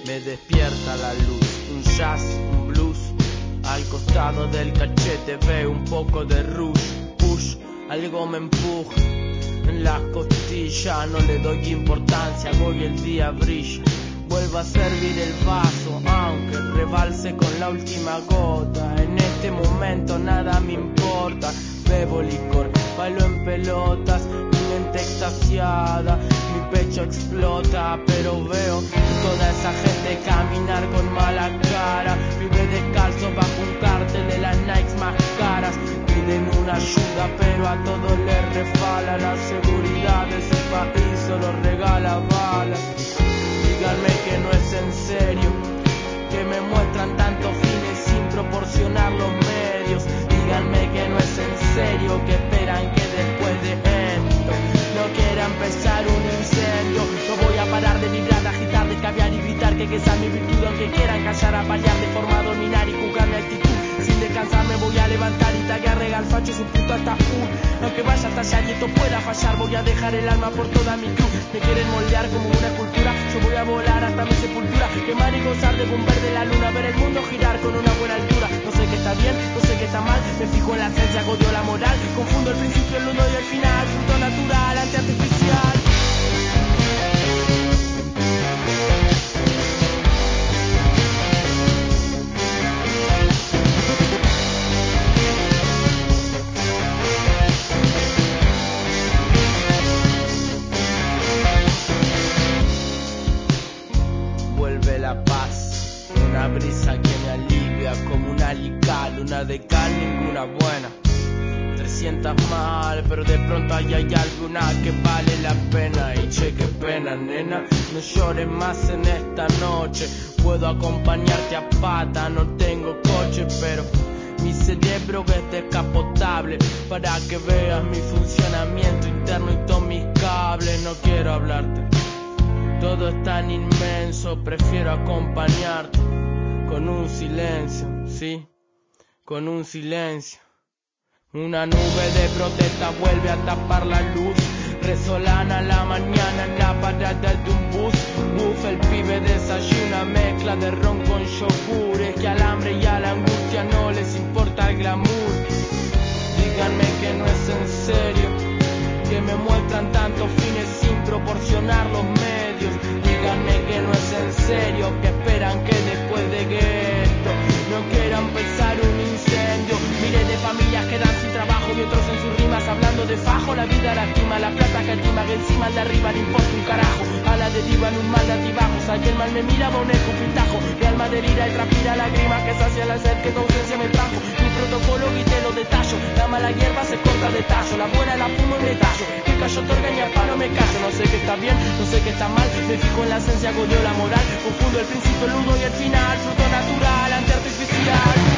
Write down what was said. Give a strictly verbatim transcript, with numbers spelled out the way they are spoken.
me despierta la luz. Un jazz, un blues, al costado del cachete veo un poco de rush. Push, algo me empuja en las costillas, no le doy importancia, hoy el día brilla. Vuelvo a servir el vaso, aunque rebalse con la última gota. En este momento nada me importa, bebo licor, bailo en pelotas, mi mente extasiada, mi pecho explota. Pero veo toda esa gente caminar con mala cara, vive descalzo bajo un cartel de las Nikes más caras. Piden una ayuda pero a todos les resbala, la seguridad de ese país solo regala balas. Díganme que no es en serio, que me muestran tantos fines sin proporcionar los medios. Díganme que no es en serio, que esperan que después de esto no quiera empezar un incendio. No voy a parar de vibrar, de agitar, de caviar y gritar que esa es mi virtud. Aunque quieran callar, apalear, de forma a dominar y juzgar mi actitud. Sin descansar me voy a levantar y taguear regal facho su puta hasta full. Aunque vaya hasta allá y esto pueda fallar, voy a dejar el alma por toda mi cruz. Me quieren moldear como una escultura, yo voy a volar hasta mi sepultura, quemar y gozar de un verde la luna, ver el mundo girar con una buena altura. No sé qué está bien, no sé qué está mal, me fijo en la esencia, odio la moral, confundo el principio, el nudo y el final, fruto natural, antiartificial. Vuelve la paz, una brisa que me alivia como una lical, una de cal, ninguna buena. trescientas mal, pero de pronto ahí hay alguna que vale la pena. Y che, qué pena, nena, no llores más en esta noche. Puedo acompañarte a pata, no tengo coche, pero mi cerebro es descapotable para que veas mi funcionamiento interno y todos mis cables. No quiero hablarte, todo es tan inmenso, prefiero acompañarte con un silencio, sí, con un silencio. Una nube de protesta vuelve a tapar la luz, resolana la mañana en la parada de un bus. Uf, el pibe desayuna mezcla de ron con yogur, es que al hambre y a la angustia no les importa el glamour. Díganme que no es en serio, que me muestran tantos fines sin proporcionar los medios. Díganme que no es en serio, que esperan que después de esto no quiera empezar un incendio. Miles de familias quedan sin trabajo y otros en sus rimas hablando de fajo. La vida lastima, la plata que estima, que encima al de arriba le importa un carajo. A la deriva en un mal de altibajos, al que el mal me mira va un escupitajo. Mi alma delira y transpira lágrimas que sacia el hacer que tu ausencia me trajo. Mi protocolo y te lo detallo, la mala hierba se corta de tallo, la buena la fumo y me tallo. Que callo otorga y al palo me callo. No sé qué está bien, no sé qué está mal, me fijo en la esencia, godeo la moral, confundo el principio, el nudo y el final, fruto natural, antiartificial.